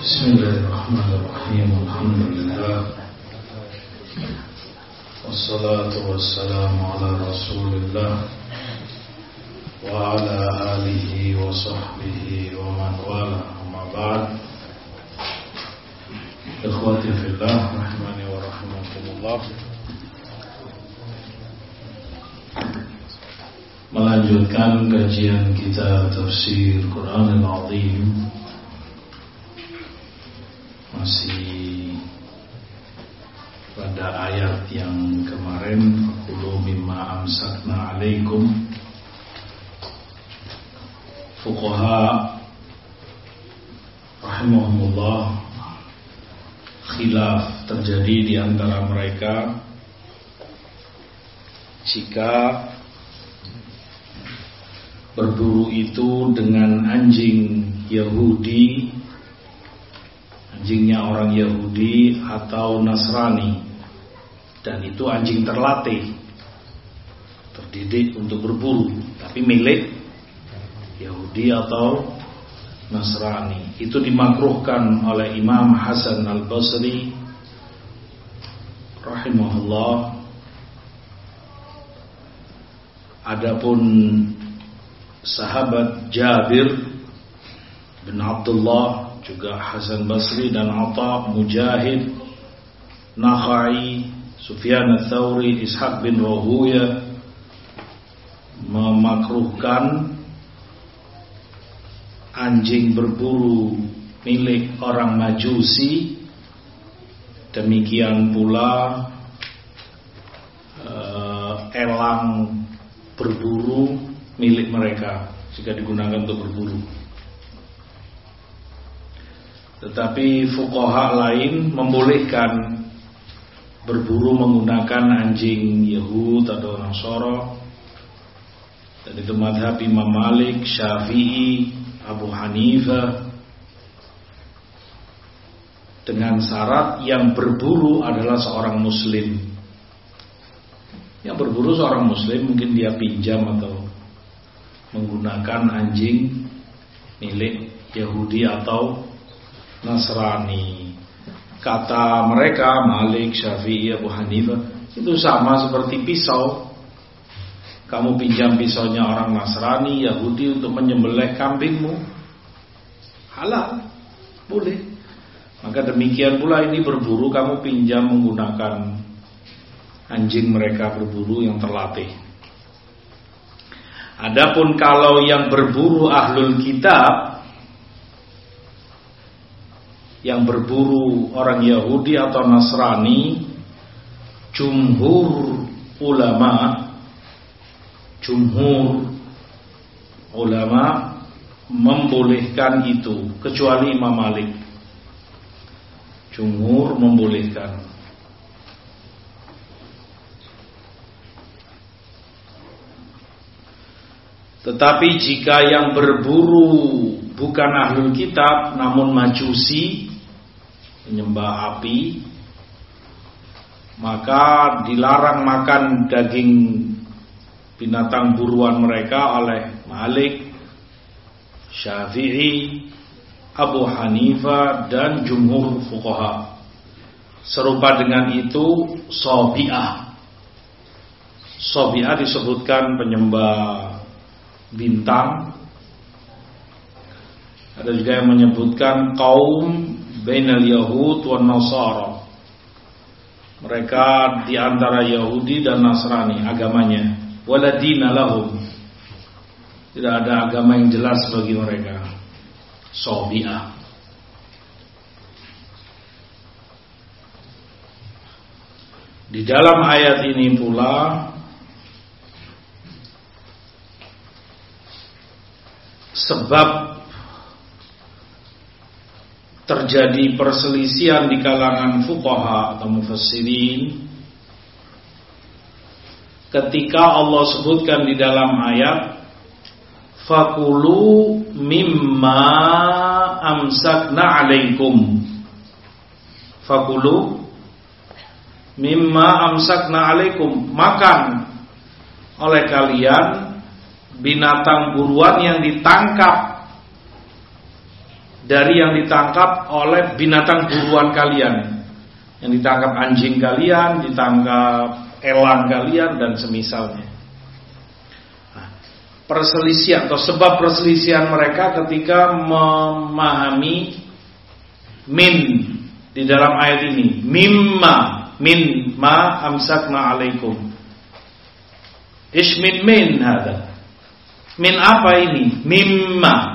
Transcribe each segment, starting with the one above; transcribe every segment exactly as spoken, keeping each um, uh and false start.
Bismillahirrahmanirrahim. Alhamdulillah. Wassalatu wassalamu ala Rasulillah wa ala alihi wa sahbihi wa man wala. Amma ba'd. Ikhwati fillah rahimani wa rahimakumullah. Melanjutkan kajian kita tafsir Quran Al-Azim, masih pada ayat yang kemarin, fakulu mimma amsakna alaikum. Fuqaha rahimahumullah khilaf terjadi di antara mereka jika berburu itu dengan anjing Yahudi, anjingnya orang Yahudi atau Nasrani, dan itu anjing terlatih, terdidik untuk berburu, tapi milik Yahudi atau Nasrani. Itu dimakruhkan oleh Imam Hasan Al-Basri rahimahullah. Adapun sahabat Jabir bin Abdullah, juga Hasan Basri dan Atha, Mujahid, Nakhai, Sufyan Ats-Tsauri, Ishaq bin Rahuya memakruhkan anjing berburu milik orang Majusi. Demikian pula uh, elang berburu milik mereka jika digunakan untuk berburu. Tetapi fuqaha lain membolehkan berburu menggunakan anjing Yahud atau Nasara, dan itu madhab Imam Malik, Syafi'i, Abu Hanifah, dengan syarat yang berburu adalah seorang muslim. Yang berburu seorang muslim, mungkin dia pinjam atau menggunakan anjing milik Yahudi atau Nasrani. Kata mereka, Malik, Syafi'i, Abu Hanifah, itu sama seperti pisau. Kamu pinjam pisaunya orang Nasrani, Yahudi untuk menyembelih kambingmu, halal, boleh. Maka demikian pula ini berburu, kamu pinjam menggunakan anjing mereka berburu yang terlatih. Adapun kalau yang berburu ahlul kitab, yang berburu orang Yahudi atau Nasrani, jumhur ulama jumhur ulama membolehkan itu, kecuali Imam Malik. Jumhur membolehkan. Tetapi jika yang berburu bukan ahlul kitab namun Majusi, penyembah api, maka dilarang makan daging binatang buruan mereka oleh Malik, Syafi'i, Abu Hanifah dan jumhur fuqaha. Serupa dengan itu Sabi'ah. Sabi'ah disebutkan penyembah bintang. Ada juga yang menyebutkan kaum bainal Yahud wan Nasara. Mereka di antara Yahudi dan Nasrani agamanya. Wala dina lahum. Tidak ada agama yang jelas bagi mereka. Sabi'ah. Di dalam ayat ini pula sebab terjadi perselisihan di kalangan fuqaha atau mufassirin ketika Allah sebutkan di dalam ayat fakulu mimma amsakna alaikum. Fakulu mimma amsakna alaikum, makan oleh kalian binatang buruan yang ditangkap dari yang ditangkap oleh binatang buruan kalian, yang ditangkap anjing kalian, ditangkap elang kalian dan semisalnya. Nah, perselisihan atau sebab perselisihan mereka ketika memahami min di dalam ayat ini, mimma, min ma amsakna alaikum. Ish min min hada. Min apa ini? Mimma.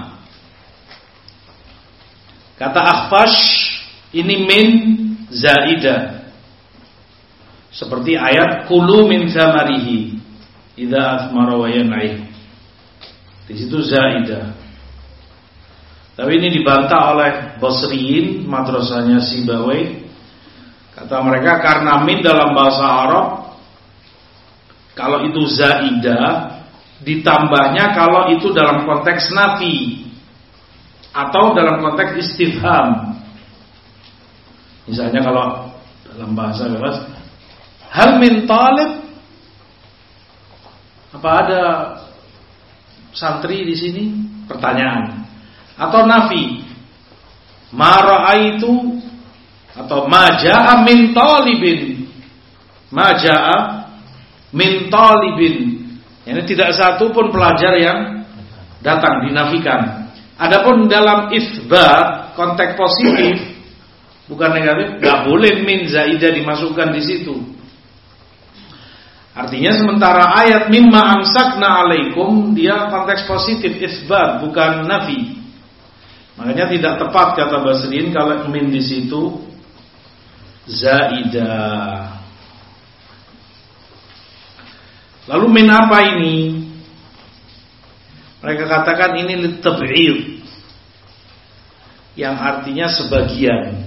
Kata Akhfash, ini min zaidah. Seperti ayat kulu min samarihi idza athmara wa yan'ih. Di situ zaidah. Tapi ini dibantah oleh Basriyin, madrasahnya Sibawayh. Kata mereka karena min dalam bahasa Arab, kalau itu zaidah, ditambahnya kalau itu dalam konteks nafi atau dalam konteks istifham. Misalnya kalau dalam bahasa bebas, hal min talib, apa ada santri di sini? Pertanyaan. Atau nafi, ma ra'aitu, atau ma ja'a min talibin, ma ja'a min talibin. Ini tidak satu pun pelajar yang datang, dinafikan. Adapun dalam isbat konteks positif, bukan negatif, nggak boleh min zaidah dimasukkan di situ. Artinya sementara ayat mimma amsakna alaikum dia konteks positif isbat, bukan nafi. Makanya tidak tepat kata Basriyin kalau min di situ zaidah. Lalu min apa ini? Mereka katakan ini litab'id, yang artinya sebagian.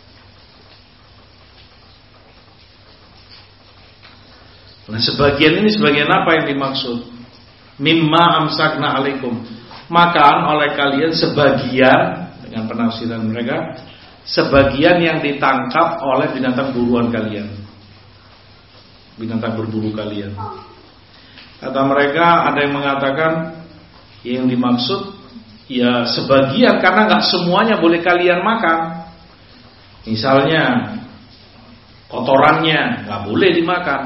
Nah, sebagian ini sebagian apa yang dimaksud? Mimma amsakna alaikum, makan oleh kalian sebagian, dengan penafsiran mereka, sebagian yang ditangkap oleh binatang buruan kalian, binatang berburu kalian. Kata mereka, ada yang mengatakan yang dimaksud ya sebagian, karena nggak semuanya boleh kalian makan. Misalnya kotorannya nggak boleh dimakan,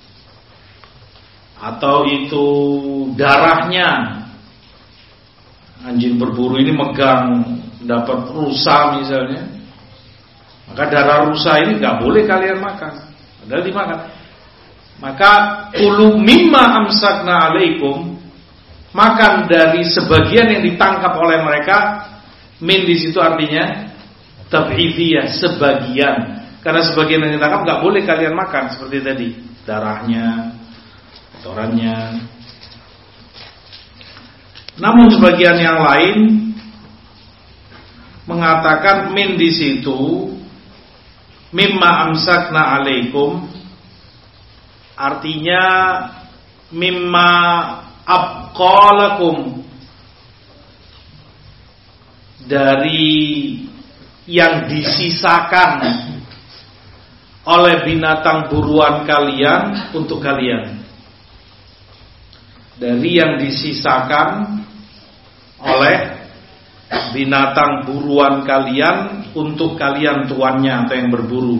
atau itu darahnya. Anjing berburu ini megang dapat rusa misalnya, maka darah rusa ini nggak boleh kalian makan, padahal dimakan. Maka kulu mimma amsakna alaikum, makan dari sebagian yang ditangkap oleh mereka. Min di situ artinya tab'idiyah, sebagian. Karena sebagian yang ditangkap nggak boleh kalian makan, seperti tadi darahnya, kotorannya. Namun sebagian yang lain mengatakan min di situ mimma amsakna alaikum artinya mimma abqalakum, dari yang disisakan oleh binatang buruan kalian untuk kalian. Dari yang disisakan oleh binatang buruan kalian untuk kalian tuannya atau yang berburu.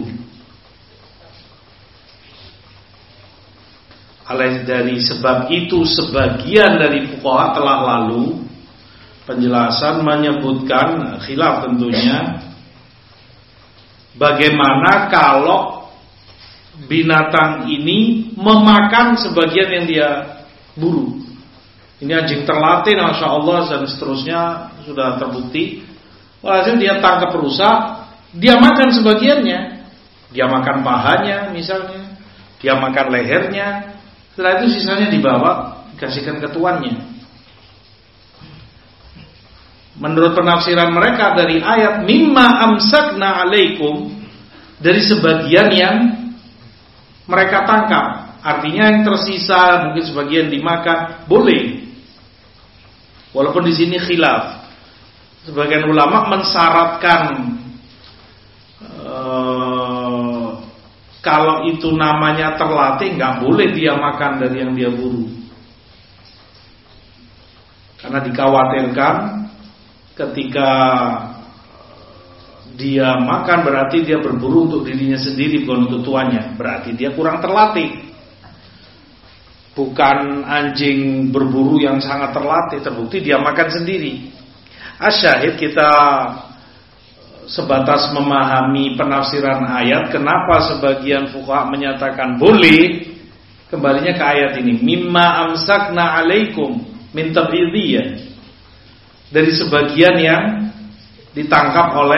Oleh dari sebab itu sebagian dari fuqaha telah lalu penjelasan menyebutkan, khilaf tentunya, bagaimana kalau binatang ini memakan sebagian yang dia buru. Ini anjing terlatih, masya Allah, dan seterusnya sudah terbukti. Walhasil dia tangkap rusa, dia makan sebagiannya, dia makan pahanya misalnya, dia makan lehernya. Setelah itu sisanya dibawa, dikasihkan ke tuannya. Menurut penafsiran mereka dari ayat mimma amsakna alaikum, dari sebagian yang mereka tangkap, artinya yang tersisa mungkin sebagian dimakan, boleh. Walaupun di sini khilaf. Sebagian ulama mensyaratkan ee, kalau itu namanya terlatih, nggak boleh dia makan dari yang dia buru, karena dikhawatirkan ketika dia makan berarti dia berburu untuk dirinya sendiri, bukan untuk tuannya. Berarti dia kurang terlatih. Bukan anjing berburu yang sangat terlatih, terbukti dia makan sendiri. Asyahid, kita sebatas memahami penafsiran ayat, kenapa sebagian fuqaha menyatakan boleh, kembalinya ke ayat ini, mimma amsakna alaikum min tab'idiyah, dari sebagian yang ditangkap oleh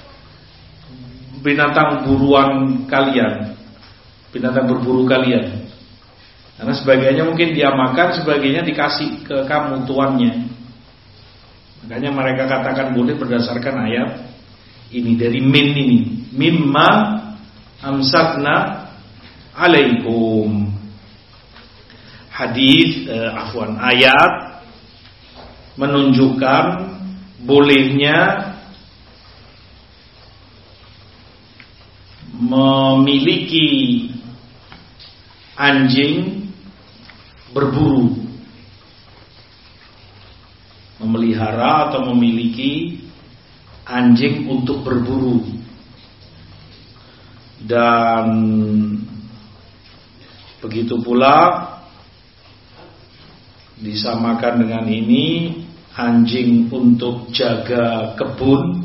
binatang buruan kalian, binatang berburu kalian. Karena sebagiannya mungkin dia makan, sebagiannya dikasih ke kamu tuannya. Makanya mereka katakan boleh berdasarkan ayat ini, dari min ini, mimma amsakna alaikum. Hadis eh, afwan ayat menunjukkan bolehnya memiliki anjing berburu, memelihara atau memiliki anjing untuk berburu. Dan begitu pula disamakan dengan ini anjing untuk jaga kebun,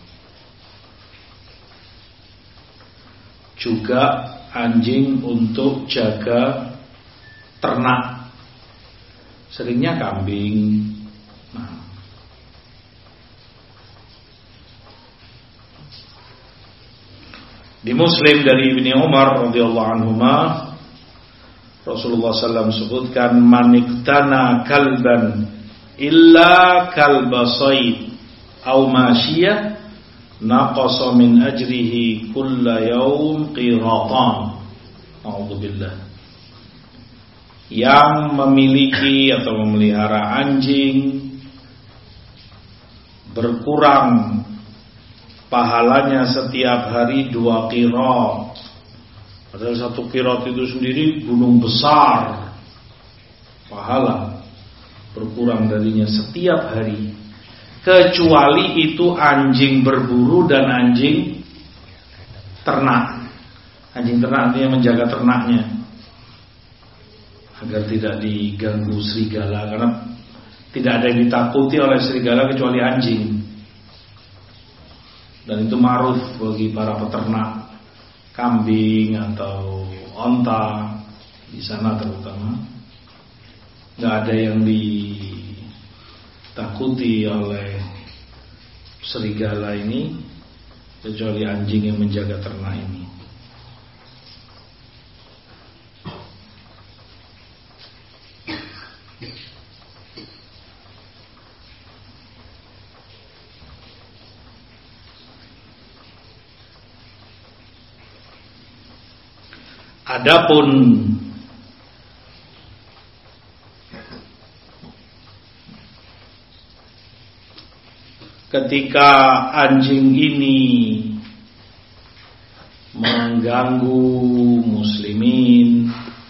juga anjing untuk jaga ternak, seringnya kambing. Nah, di Muslim dari Ibni Umar radhiyallahu anhuma, Rasulullah sallallahu alaihi wasallam sebutkan, maniktana kalban illa kalbasaid au masyiyah naqasa min ajrihi kulla yaum qiratan. A'udzubillah. Yang memiliki atau memelihara anjing berkurang pahalanya setiap hari dua qirat. Padahal satu qirat itu sendiri gunung besar. Pahala berkurang darinya setiap hari, kecuali itu anjing berburu dan anjing ternak. Anjing ternak artinya menjaga ternaknya agar tidak diganggu serigala, karena tidak ada yang ditakuti oleh serigala kecuali anjing. Dan itu ma'ruf bagi para peternak kambing atau onta di sana terutama. Nggak ada yang ditakuti oleh serigala ini kecuali anjing yang menjaga ternak ini. Adapun ketika anjing ini mengganggu muslimin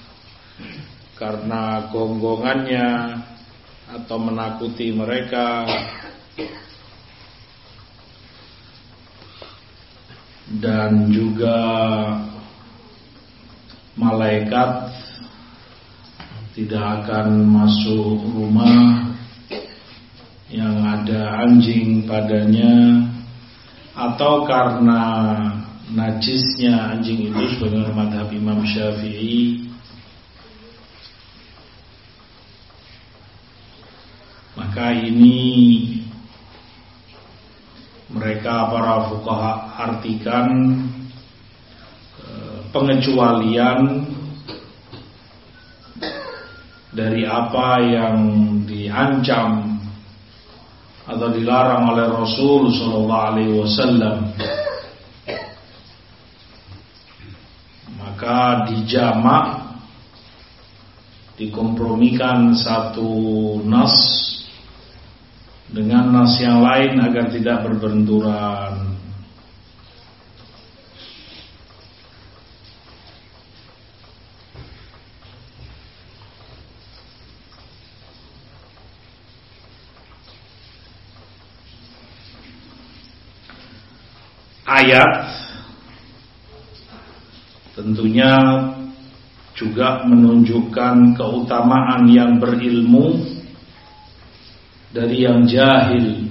karena gonggongannya atau menakuti mereka, dan juga malaikat tidak akan masuk rumah yang ada anjing padanya, atau karena najisnya anjing itu sebagaimana madhab Imam Syafi'i, maka ini mereka para fuqaha artikan pengecualian dari apa yang diancam atau dilarang oleh Rasul sallallahu alaihi wasallam. Maka dijamak, dikompromikan satu nas dengan nas yang lain agar tidak berbenturan. ayat tentunya juga menunjukkan keutamaan yang berilmu dari yang jahil.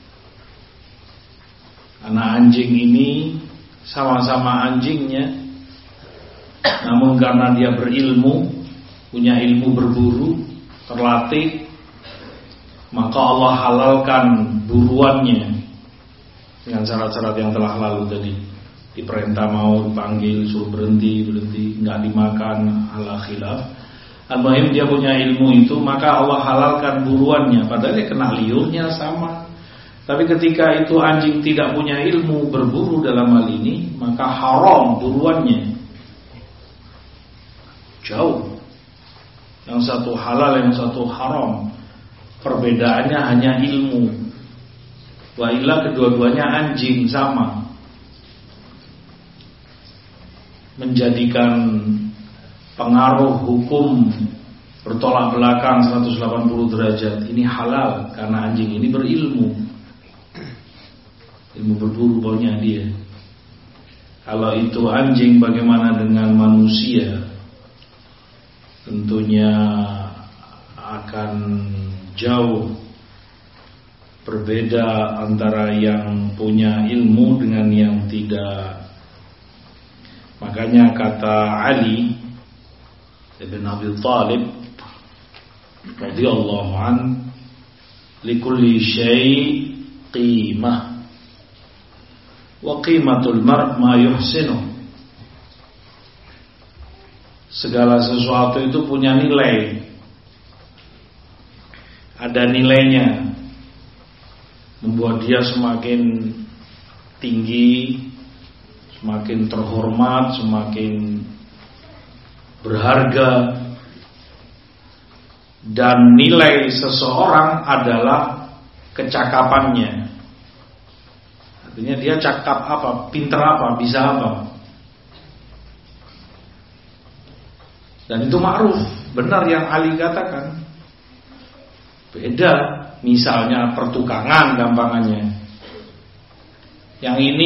Anak anjing ini sama-sama anjingnya, namun karena dia berilmu, punya ilmu berburu, terlatih, maka Allah halalkan buruannya dengan syarat-syarat yang telah lalu tadi. Diperintah mau dipanggil, suruh berhenti, berhenti, nggak dimakan, ala khilaf. Al-muhim dia punya ilmu itu, maka Allah halalkan buruannya. Padahal dia kena liurnya sama. Tapi ketika itu anjing tidak punya ilmu berburu dalam hal ini, maka haram buruannya. Jauh. Yang satu halal, yang satu haram. Perbedaannya hanya ilmu. Wa illa kedua-duanya anjing sama. Menjadikan pengaruh hukum bertolak belakang seratus delapan puluh derajat. Ini halal karena anjing ini berilmu. Ilmu berburu punya dia. Kalau itu anjing, bagaimana dengan manusia? Tentunya akan jauh berbeda antara yang punya ilmu dengan yang tidak. Makanya kata Ali ibn Abi Thalib radhiyallahu an, likulli syai' qimah wa qimatul mar' ma yuhsinu. Segala sesuatu itu punya nilai, ada nilainya, membuat dia semakin tinggi, semakin terhormat, semakin berharga. Dan nilai seseorang adalah kecakapannya. Artinya dia cakap apa, pintar apa, bisa apa. Dan itu ma'ruf, benar yang Ali katakan. Beda misalnya pertukangan gampangannya. Yang ini,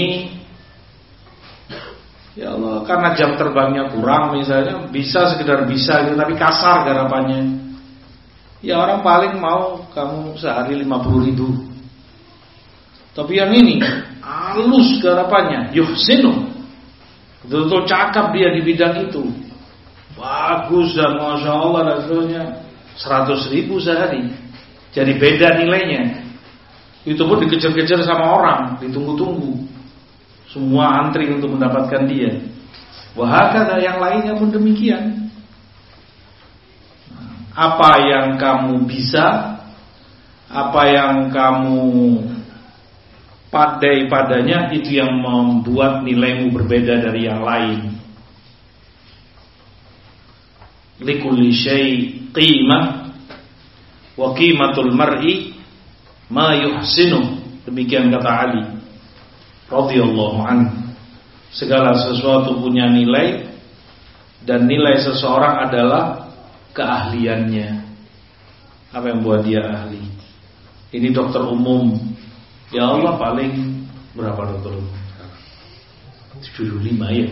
ya Allah, karena jam terbangnya kurang misalnya, bisa sekedar bisa gitu, tapi kasar garapannya. Ya orang paling mau kamu sehari lima puluh ribu. Tapi yang ini halus garapannya, yuhsinu, betul-betul cakap dia di bidang itu, bagus dan masya Allah hasilnya seratus ribu sehari. Jadi beda nilainya. Itu pun dikejar-kejar sama orang, ditunggu-tunggu, semua antri untuk mendapatkan dia. Wahakala yang lainnya pun demikian. Apa yang kamu bisa, apa yang kamu pandai padanya, itu yang membuat nilaimu berbeda dari yang lain. Likulli syai' qimah wa qimatul mar'i ma yuhsinu. Demikian kata Ali radhiyallahu anhu. Segala sesuatu punya nilai, dan nilai seseorang adalah keahliannya. Apa yang buat dia ahli? Ini dokter umum, ya Allah paling berapa dokter umum? tujuh puluh lima ya.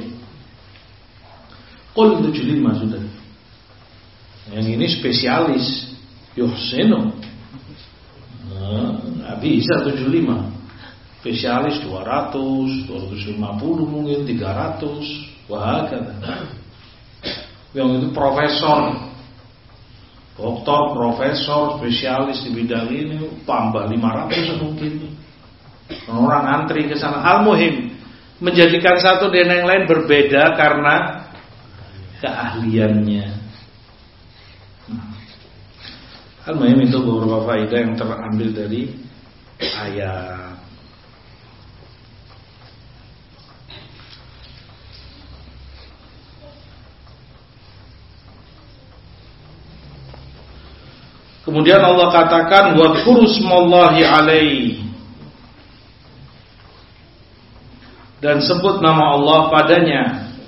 Qul tujuh puluh lima sudah. Yang ini spesialis, yuhsinu. Nah, bisa tujuh puluh lima. Spesialis dua ratus, dua ratus lima puluh mungkin, tiga ratus. Wah, kata. Yang itu profesor, doktor, profesor, spesialis di bidang ini, tambah lima ratus mungkin. Orang antri ke sana. Al-muhim, menjadikan satu dengan yang lain berbeda karena keahliannya. Al-muhim itu beberapa faedah yang terambil dari ayat. Kemudian Allah katakan wadhkuru smallahi alaihi, dan sebut nama Allah padanya.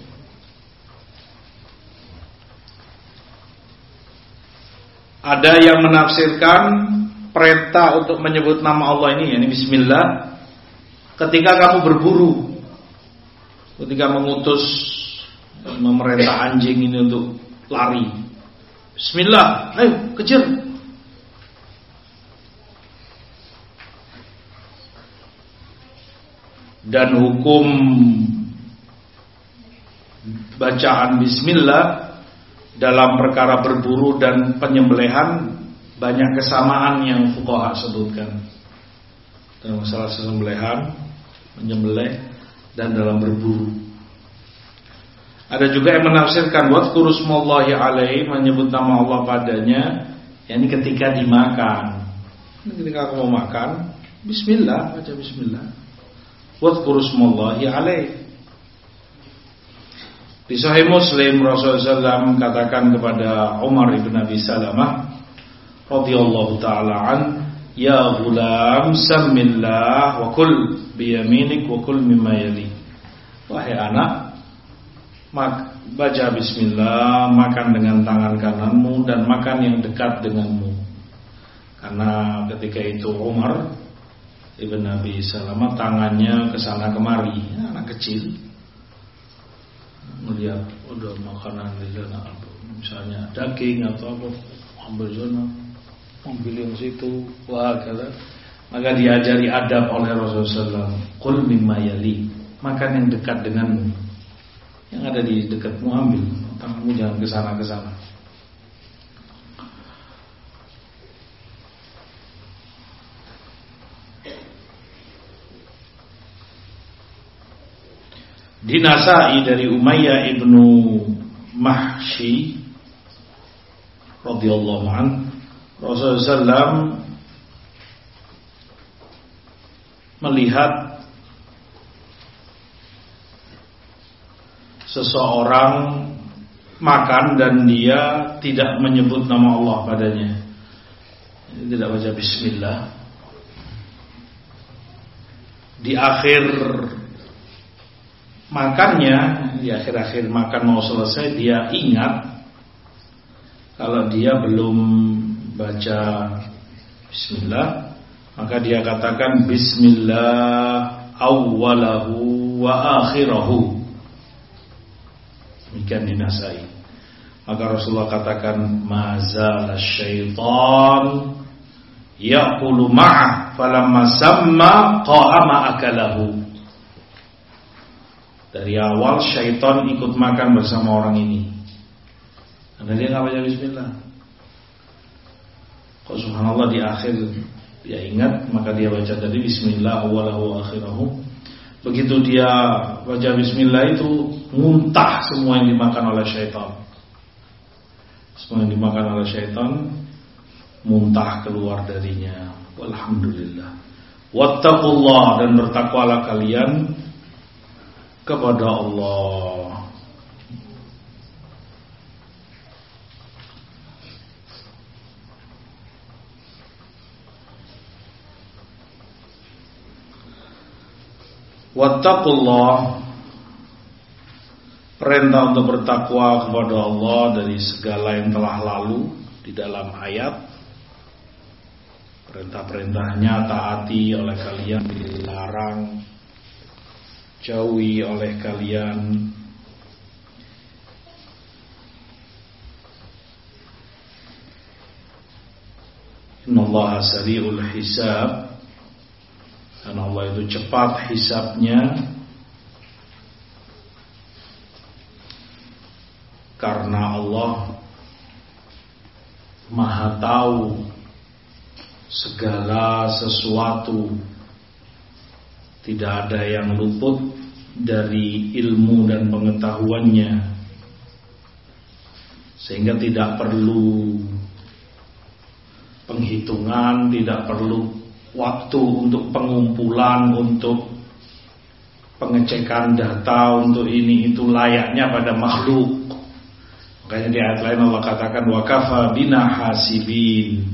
Ada yang menafsirkan perintah untuk menyebut nama Allah ini, yakni bismillah, ketika kamu berburu ketika mengutus memerintah anjing ini untuk lari. Bismillah, ayo kejar. Dan hukum bacaan bismillah dalam perkara berburu dan penyembelihan banyak kesamaan yang fuqaha sebutkan. Dalam masalah sembelihan, menyembelih, dan dalam berburu. Ada juga yang menafsirkan wadhkuru smallahi alaihi, menyebut nama Allah padanya, yakni ketika dimakan. Ketika kamu makan, bismillah, baca bismillah. Wadhkuru smallahi alaihi. Di Sahih Muslim Rasulullah shallallahu alaihi wasallam katakan kepada Umar ibn Abi Salamah radhiyallahu taala an, ya ghulam sammillah wa kul biyaminik wa kul mimma yali. Wahai anak, mak, baca bismillah, makan dengan tangan kananmu dan makan yang dekat denganmu. Karena ketika itu Umar ibn Abi Salamah tangannya kesana kemari, ya, anak kecil melihat udah makanan di sana, misalnya daging atau apa, ambil sana, ambil yang situ, wah kata. Maka diajari adab oleh Rasulullah shallallahu alaihi wasallam, qul mimma yali, makan yang dekat denganmu, yang ada di dekatmu ambil, tanganmu jangan kesana kesana. Di Nasa'i dari Umayyah ibnu Mahshi radhiyallahu an, Rasulullah shallallahu alaihi wasallam melihat seseorang makan dan dia tidak menyebut nama Allah padanya, tidak baca bismillah. Di akhir makannya, di akhir-akhir makan mau selesai, dia ingat kalau dia belum baca bismillah, maka dia katakan bismillah awwalahu wa akhirahu. Demikian di Nasa'i. Maka Rasulullah katakan mazal syaitan yaqulu ma'ah falamma samma qa'ama akalahu. Dari awal syaitan ikut makan bersama orang ini, karena dia nggak baca bismillah. Kok subhanallah di akhir dia ingat, maka dia baca tadi bismillah awwalahu akhirahu. Begitu dia baca bismillah itu muntah semua yang dimakan oleh syaitan. Semua yang dimakan oleh syaitan muntah keluar darinya. Walhamdulillah. Wattaqullah, dan bertakwalah kalian kepada Allah. Wattaqullah, perintah untuk bertakwa kepada Allah dari segala yang telah lalu di dalam ayat. Perintah-perintahnya taati oleh kalian, dilarang jauhi oleh kalian. Innallaha sari'ul hisab, dan Allah itu cepat hisabnya, karena Allah Maha tahu segala sesuatu. Tidak ada yang luput dari ilmu dan pengetahuannya, sehingga tidak perlu penghitungan, tidak perlu waktu untuk pengumpulan, untuk pengecekan data, untuk ini itu, layaknya pada makhluk. Makanya di ayat lain Allah katakan wa kafa bina hasibin.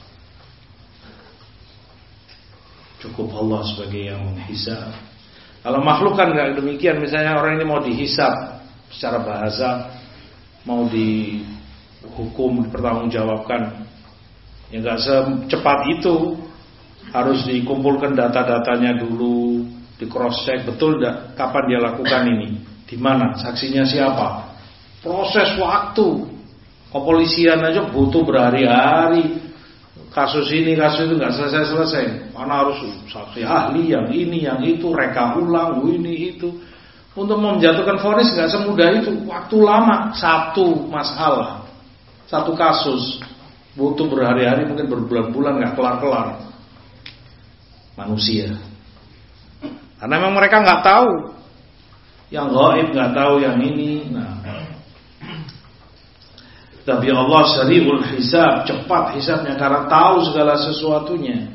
Cukup Allah sebagai yang menghisab. Kalau makhluk kan nggak demikian. Misalnya orang ini mau dihisab secara bahasa, mau dihukum, dipertanggungjawabkan, ya nggak secepat itu. Harus dikumpulkan data-datanya dulu, di cross check betul tidak kapan dia lakukan ini, di mana, saksinya siapa. Proses waktu, kepolisian aja butuh berhari-hari. Kasus ini, kasus itu nggak selesai-selesai. Mana harus saksi ahli, yang ini, yang itu, reka ulang, ini itu. Untuk menjatuhkan vonis nggak semudah itu. Waktu lama, satu masalah, satu kasus butuh berhari-hari, mungkin berbulan-bulan nggak kelar-kelar. Manusia. Karena memang mereka nggak tahu, yang gaib nggak tahu yang ini. Nah. Tapi Allah sari'ul hisab, cepat hisabnya karena tahu segala sesuatunya.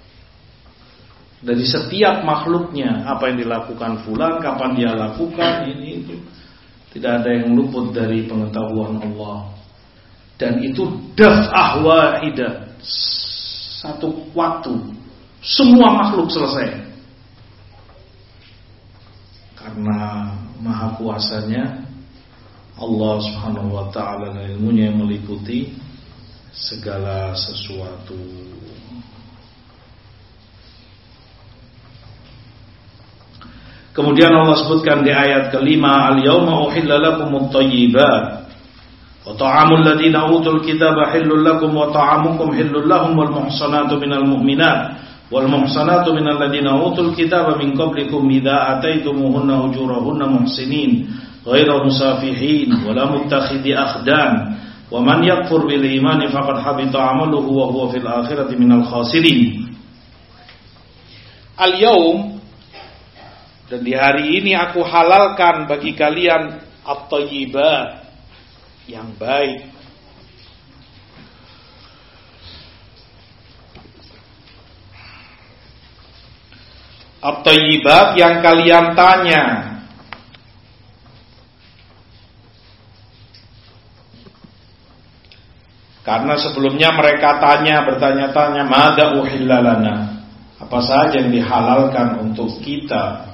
Dari setiap makhluknya, apa yang dilakukan fulan, kapan dia lakukan, ini itu. Tidak ada yang luput dari pengetahuan Allah. Dan itu daf'ah wahidah, satu waktu, semua makhluk selesai. Karena maha kuasanya Allah subhanahu wa ta'ala dan ilmunya yang meliputi segala sesuatu. Kemudian Allah sebutkan di ayat kelima, al-yawma uhilla lakumut thayyibat wa ta'amul ladina utul kitaba hillul lakum wa ta'amukum hillul lahum wal muhsanatu minal mu'minat wal muhsanatu minal ladina utul kitaba min qablikum idza ataitumuhunna ujurahunna muhsinin ghairu musafihin wala muttakhidhi akhdan wa man yakfur bil imani faqad habita 'amaluhu wa huwa fil akhirati minal khasirin. Al-yaum, dan di hari ini aku halalkan bagi kalian at-thayyibat, yang baik. At-thayyibat yang kalian tanya. Karena sebelumnya mereka tanya, bertanya-tanya, madza uhilla lana, apa saja yang dihalalkan untuk kita.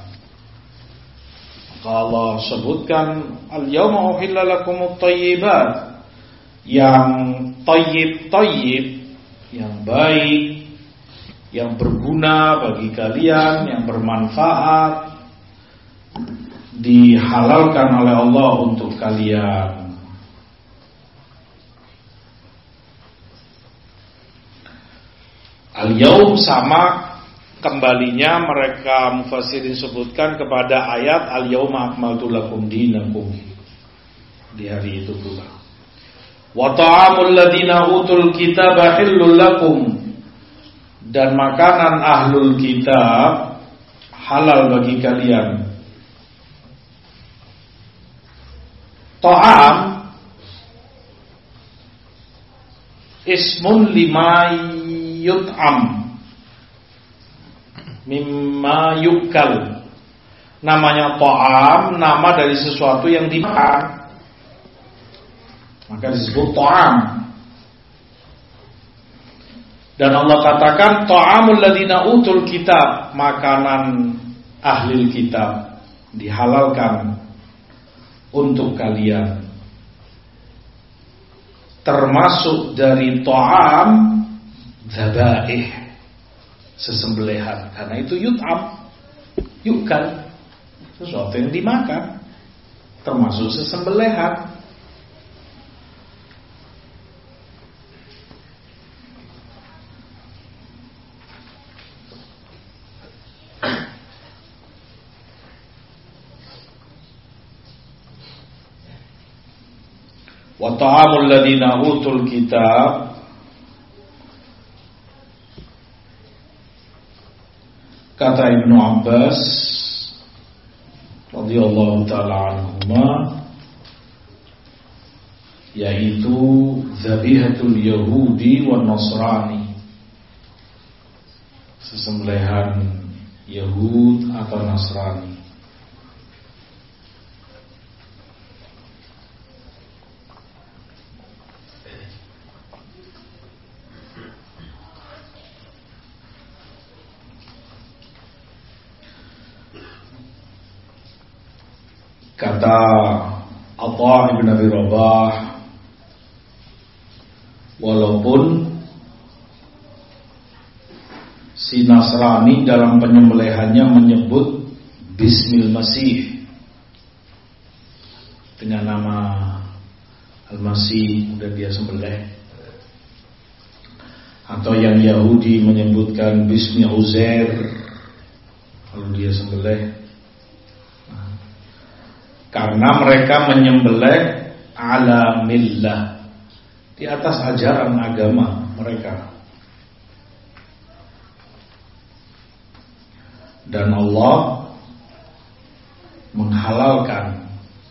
Allah sebutkan al-yawma uhilla lakumut thayyibat, yang thayyib-thayyib, yang baik, yang berguna bagi kalian, yang bermanfaat, dihalalkan oleh Allah untuk kalian. Al-yawm sama kembalinya mereka mufassirin sebutkan kepada ayat al-yawma akmaltu lakum dinakum, di hari itu pula. Wa ta'amul ladina utul kitaba hillul lakum, dan makanan ahlul kitab halal bagi kalian. Ta'am ismun lima yut'am mimma yukal. Namanya ta'am, nama dari sesuatu yang dimakan, maka disebut ta'am. Dan Allah katakan ta'amul ladina utul kitab, makanan ahli kitab dihalalkan untuk kalian. Termasuk dari ta'am dzabaih, sesembelihan, karena itu yut'am, yukal, sesuatu yang dimakan, termasuk sesembelihan. Wa ta'amul ladina utul kitab, kata Ibnu Abbas radhiyallahu taala anhuma, yaitu zabihatul Yahudi wan Nasrani, sesembelihan Yahud atau Nasrani. Kata Atha bin Abi Rabah, walaupun si si Nasrani dalam penyembelihannya menyebut Bismil Masih dengan nama Al-Masih, udah dia sembelih. Atau yang Yahudi menyebutkan Bismi Uzair, lalu dia sembelih. Nah, karena mereka menyembelih ala millah, di atas ajaran agama mereka. Dan Allah menghalalkan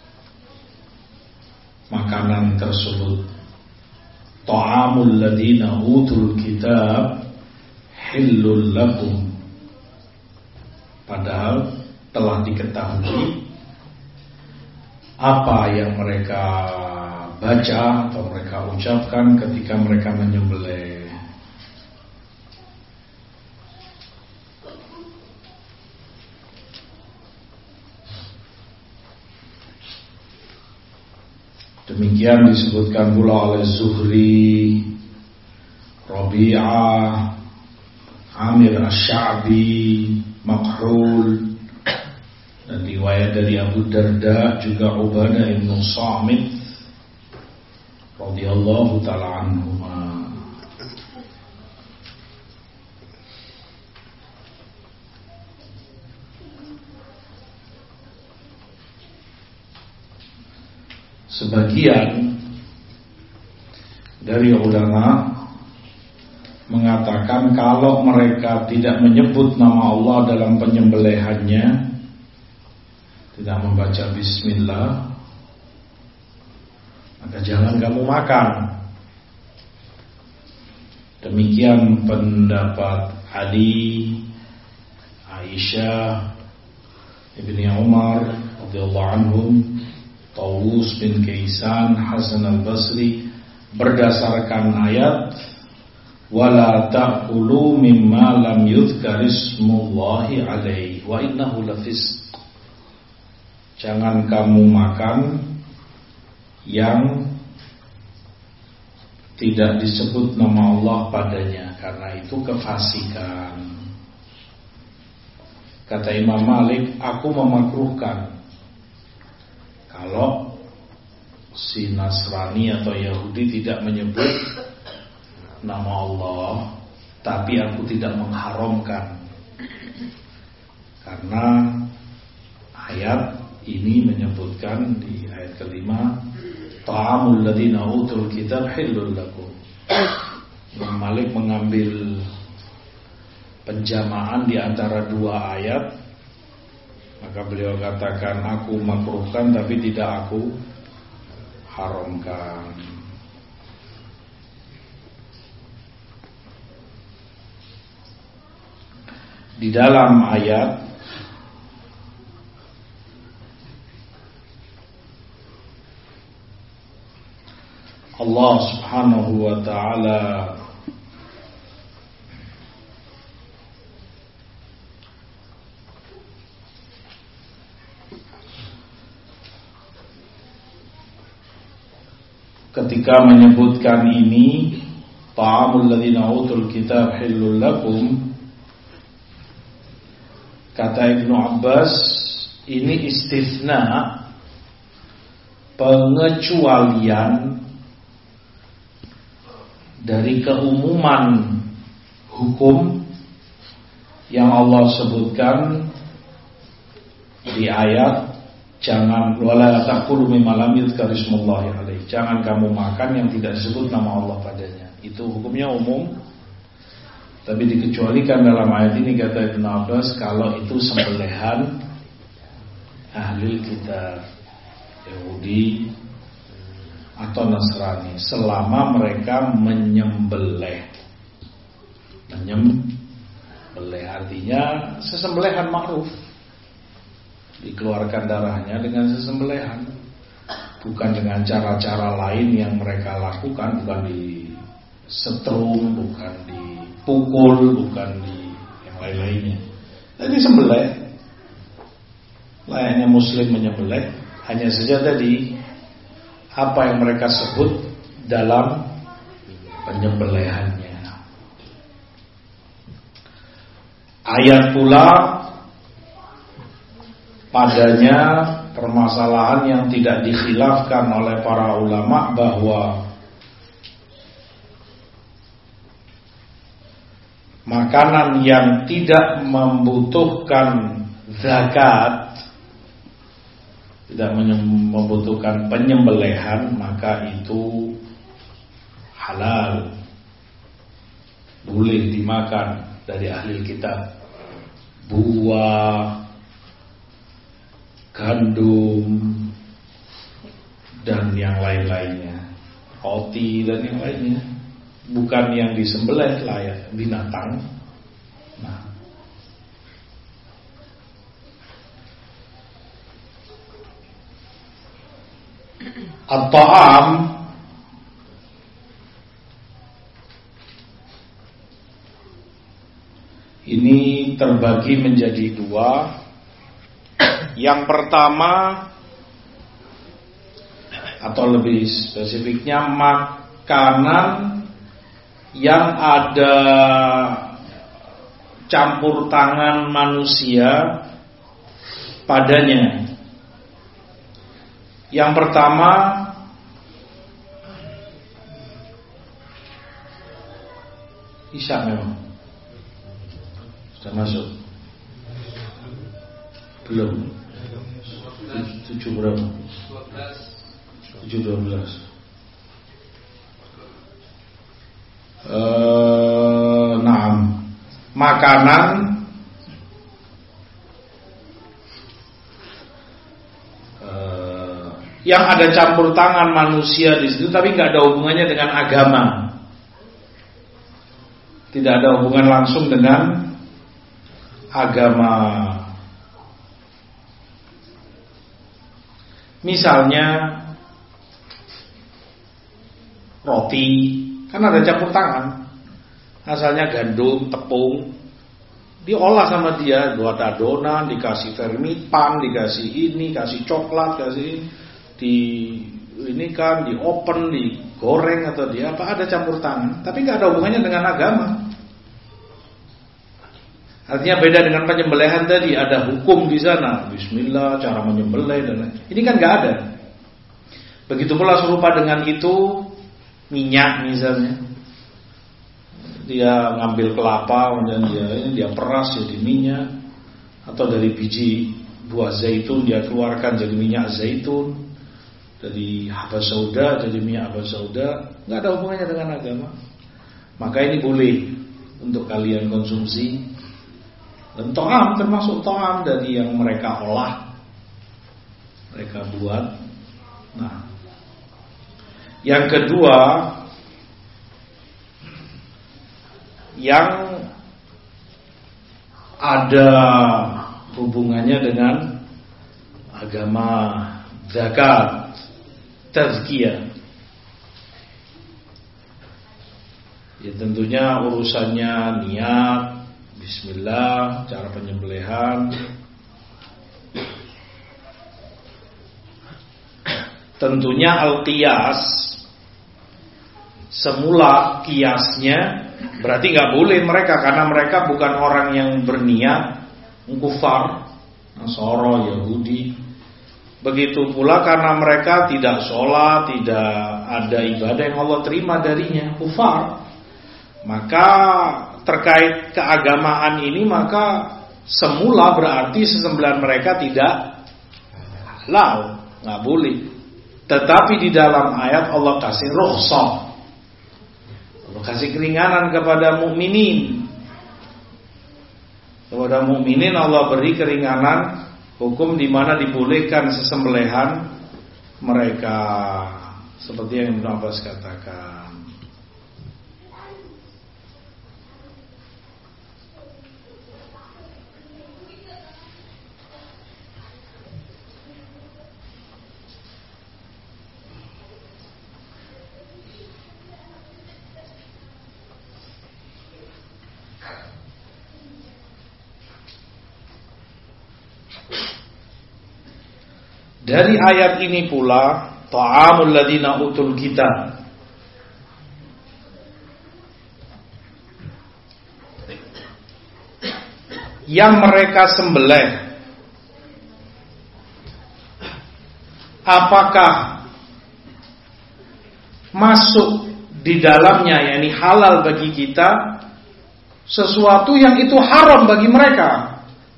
makanan tersebut. Ta'amul ladina utul kitab hillul lakum. Padahal telah diketahui apa yang mereka baca atau mereka ucapkan ketika mereka menyembelih. Demikian disebutkan pula oleh Zuhri, Rabi'ah, Amir Asy-Sya'bi, Makhul, dan riwayat dari Abu Darda juga Ubadah ibn Samit radhiyallahu ta'ala anhuma. Sebagian dari ulama mengatakan kalau mereka tidak menyebut nama Allah dalam penyembelihannya, tidak membaca bismillah, maka jangan kamu makan. Demikian pendapat Ali, Aisyah, Ibni Umar radhiyallahu anhum, Tawus bin Kaisan, Hasan al-Basri, berdasarkan ayat wala ta'kulu mimma lam yuzkar ismullahi alaihi wa innahu lafisq. Jangan kamu makan yang tidak disebut nama Allah padanya, karena itu kefasikan. Kata Imam Malik, aku memakruhkan kalau si Nasrani atau Yahudi tidak menyebut nama Allah, tapi aku tidak mengharamkan, karena ayat ini menyebutkan di ayat kelima, ta'amul ladina utul kitab hillul lakum. Imam Malik mengambil penjamaan di antara dua ayat, maka beliau katakan aku makruhkan tapi tidak aku haramkan. Di dalam ayat Allah Subhanahu wa ta'ala ketika menyebutkan ini, ta'amul ladzina utul kitab hillul lakum, kata Ibnu Abbas, ini istisna, pengecualian dari keumuman hukum yang Allah sebutkan di ayat jangan wala taqulu mimma lam yuzkar ismullahi alaihi. Jangan kamu makan yang tidak disebut nama Allah padanya. Itu hukumnya umum. Tapi dikecualikan dalam ayat ini kata Ibnu Abbas kalau itu sembelihan ahli kitab Yahudi atau Nasrani, selama mereka menyembelih. Menyembelih artinya sesembelihan ma'ruf, dikeluarkan darahnya dengan sesembelihan, bukan dengan cara-cara lain yang mereka lakukan, bukan di setrum, bukan dipukul, bukan di yang lain-lainnya. Jadi sembelih layaknya muslim menyembelih, hanya saja tadi apa yang mereka sebut dalam penyembelihannya. ayat pula padanya permasalahan yang tidak dikhilafkan oleh para ulama bahwa makanan yang tidak membutuhkan zakat, tidak membutuhkan penyembelihan, maka itu halal, boleh dimakan dari ahli kitab. Buah, gandum, dan yang lain-lainnya, roti dan yang lainnya, bukan yang disembelih layak binatang. Nah, at-ta'am ini terbagi menjadi dua. Yang pertama, atau lebih spesifiknya, makanan yang ada campur tangan manusia padanya. Yang pertama, Isya memang sudah masuk? Belum. Tujuh berapa? Tujuh dua belas. Uh, nah, makanan uh, yang ada campur tangan manusia di situ, tapi nggak ada hubungannya dengan agama, tidak ada hubungan langsung dengan agama. Misalnya roti, kan ada campur tangan. Asalnya gandum, tepung, diolah sama dia, buat adonan, dikasih vermipan, dikasih ini, kasih coklat, kasih di ini kan, di open, digoreng atau di apa, ada campur tangan, tapi nggak ada hubungannya dengan agama. Artinya beda dengan penyembelihan tadi, ada hukum di sana, bismillah, cara menyembelih dan lain. Ini kan nggak ada. Begitu pula serupa dengan itu, minyak misalnya, dia ngambil kelapa kemudian dia ini dia peras jadi minyak, atau dari biji buah zaitun dia keluarkan jadi minyak zaitun, dari habas sauda jadi minyak habas sauda, nggak ada hubungannya dengan agama. Maka ini boleh untuk kalian konsumsi. Dan to'am termasuk to'am dari yang mereka olah, mereka buat. Nah, yang kedua, yang ada hubungannya dengan agama, zakat, tazkiyah. Ya tentunya urusannya niat, bismillah, cara penyembelihan. Tentunya al-qiyas, semula kiasnya berarti nggak boleh mereka, karena mereka bukan orang yang berniat kufar, Nasara, Yahudi. Begitu pula karena mereka tidak sholat, tidak ada ibadah yang Allah terima darinya, kufar. Maka terkait keagamaan ini, maka semula berarti sesembelihan mereka tidak halal, nggak boleh. Tetapi di dalam ayat Allah kasih rukhsah, Allah kasih keringanan kepada mukminin. Kepada mukminin Allah beri keringanan hukum di mana dibolehkan sesembelihan mereka, seperti yang Ibnu Abbas katakan. Dari ayat ini pula ta'amul ladina utul kitab, yang mereka sembelih, apakah masuk di dalamnya, yakni halal bagi kita, sesuatu yang itu haram bagi mereka?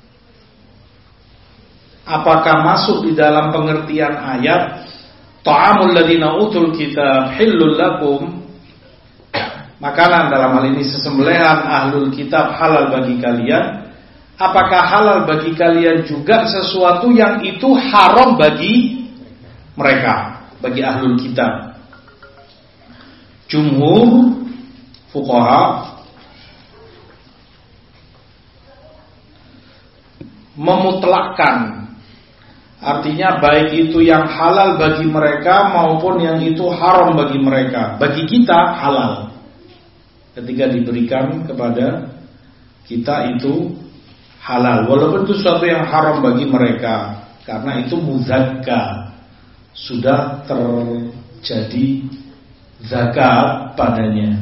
Apakah masuk di dalam pengertian ayat ta'amul ladzina utul kitab hillul lakum, makanan dalam hal ini sesembelihan ahlul kitab halal bagi kalian? Apakah halal bagi kalian juga sesuatu yang itu haram bagi mereka, bagi ahlul kitab? Jumhur fuqaha memutlakkan, artinya baik itu yang halal bagi mereka maupun yang itu haram bagi mereka. Bagi kita halal ketika diberikan kepada kita, itu halal, walaupun itu sesuatu yang haram bagi mereka, karena itu muzakka, sudah terjadi zakat padanya.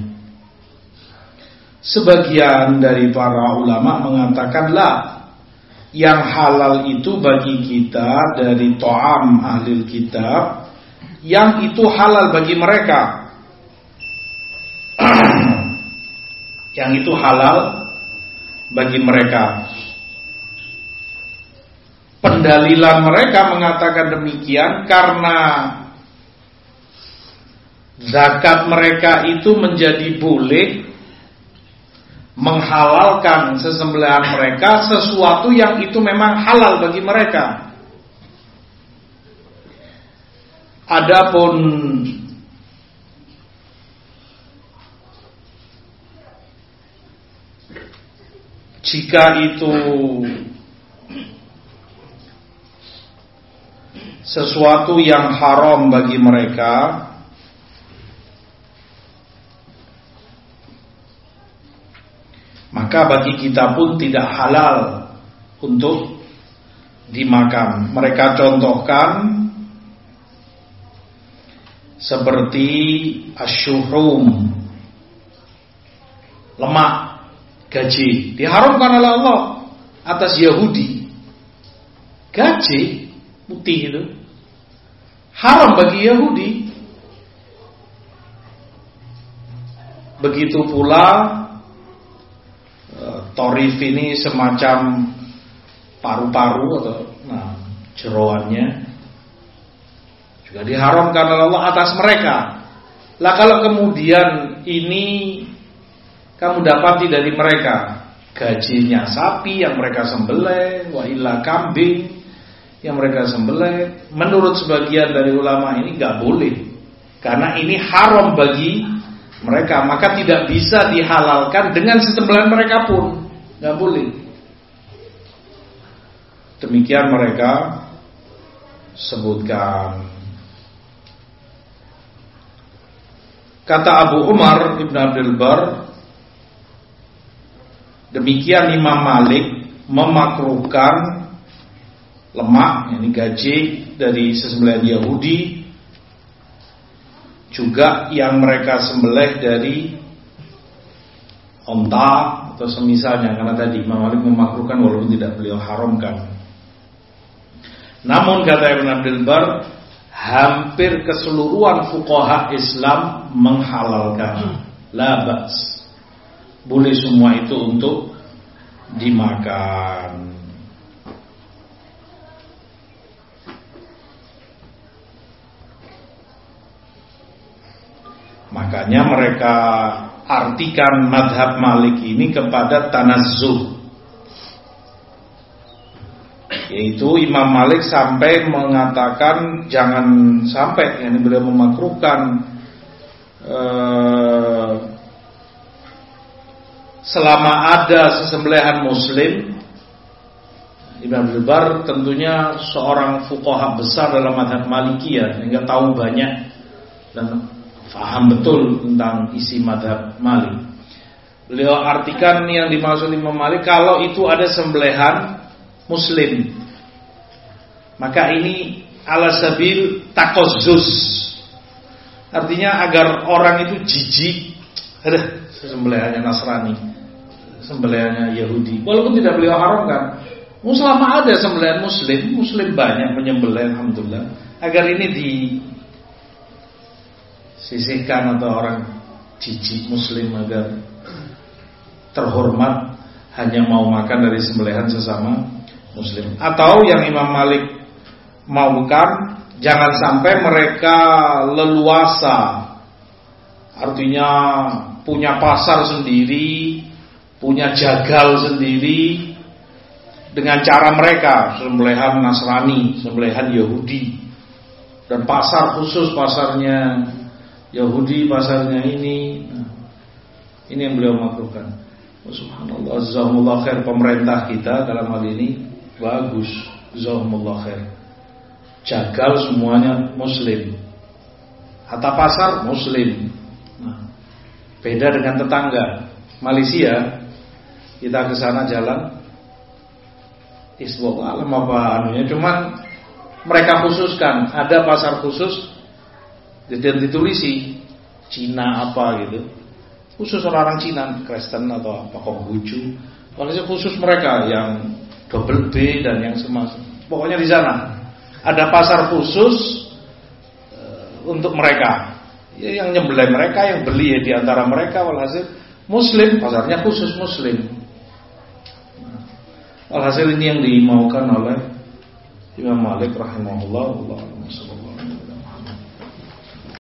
Sebagian dari para ulama mengatakan lah, yang halal itu bagi kita dari ta'am ahlil kitab, yang itu halal bagi mereka, yang itu halal bagi mereka. Pendalilan mereka mengatakan demikian karena zakat mereka itu menjadi boleh, menghalalkan sesembelihan mereka sesuatu yang itu memang halal bagi mereka. Adapun jika itu sesuatu yang haram bagi mereka, maka bagi kita pun tidak halal untuk dimakan. Mereka contohkan seperti asyuhum, lemak, gaji, diharamkan oleh Allah atas Yahudi. Gaji putih itu haram bagi Yahudi. Begitu pula torif ini semacam paru-paru atau nah, jeroannya juga diharamkan oleh Allah atas mereka. Lah kalau kemudian ini kamu dapati dari mereka, gajinya sapi yang mereka sembelih, wa illa kambing yang mereka sembelih, menurut sebagian dari ulama ini enggak boleh, karena ini haram bagi mereka, maka tidak bisa dihalalkan dengan sesembelihan mereka pun, nggak boleh. Demikian mereka sebutkan. Kata Abu Umar Ibn Abdul Bar, demikian Imam Malik memakruhkan lemak, yakni gaji dari sesembelihan Yahudi, juga yang mereka sembelih dari onta atau semisalnya, karena tadi Imam Malik memakruhkan walaupun tidak beliau haramkan. Namun kata Ibn Abdul Bar, hampir keseluruhan fuqaha Islam menghalalkan, la ba's, boleh semua itu untuk dimakan. Makanya mereka artikan madhab Malik ini kepada tanazzuh, yaitu Imam Malik sampai mengatakan jangan sampai, yani beliau memakruhkan eh, selama ada sesembelihan muslim. Ibn Abdul Bar tentunya seorang fuqaha besar dalam madhab Malikiyah, yang tahu banyak dan faham betul tentang isi madhab Malik. Beliau artikan yang dimaksud Imam Malik, kalau itu ada sembelihan muslim, maka ini ala sabil takozus, artinya agar orang itu jijik, ada sembelihannya Nasrani, sembelihannya Yahudi. Walaupun tidak beliau haramkan. Selama ada sembelihan Muslim, Muslim banyak menyembelih, alhamdulillah. Agar ini disisihkan atau orang jijik Muslim agar terhormat hanya mau makan dari sembelihan sesama Muslim. Atau yang Imam Malik maukan, jangan sampai mereka leluasa, artinya punya pasar sendiri, punya jagal sendiri dengan cara mereka, sembelihan Nasrani, sembelihan Yahudi, dan pasar khusus, pasarnya Yahudi, pasarnya ini. Nah, ini yang beliau makruhkan. Subhanallah, jazakumullah khair. Pemerintah kita dalam hal ini bagus, jazakumullah khair. Jagal semuanya Muslim, hatta pasar Muslim. Nah, beda dengan tetangga Malaysia. Kita ke sana jalan, isbok alam apa anunya, cuman mereka khususkan ada pasar khusus dan ditulisi Cina apa gitu, khusus orang Cina, Kristen atau apa, Konghucu. Kalau khusus mereka yang double B dan yang semas, pokoknya di sana ada pasar khusus uh, untuk mereka. Ya, yang nyembelih mereka, yang beli ya di antara mereka, walhasil Muslim, pasarnya khusus Muslim. Alhasil ini yang dimaukan oleh Imam Malik rahimahullah. Allah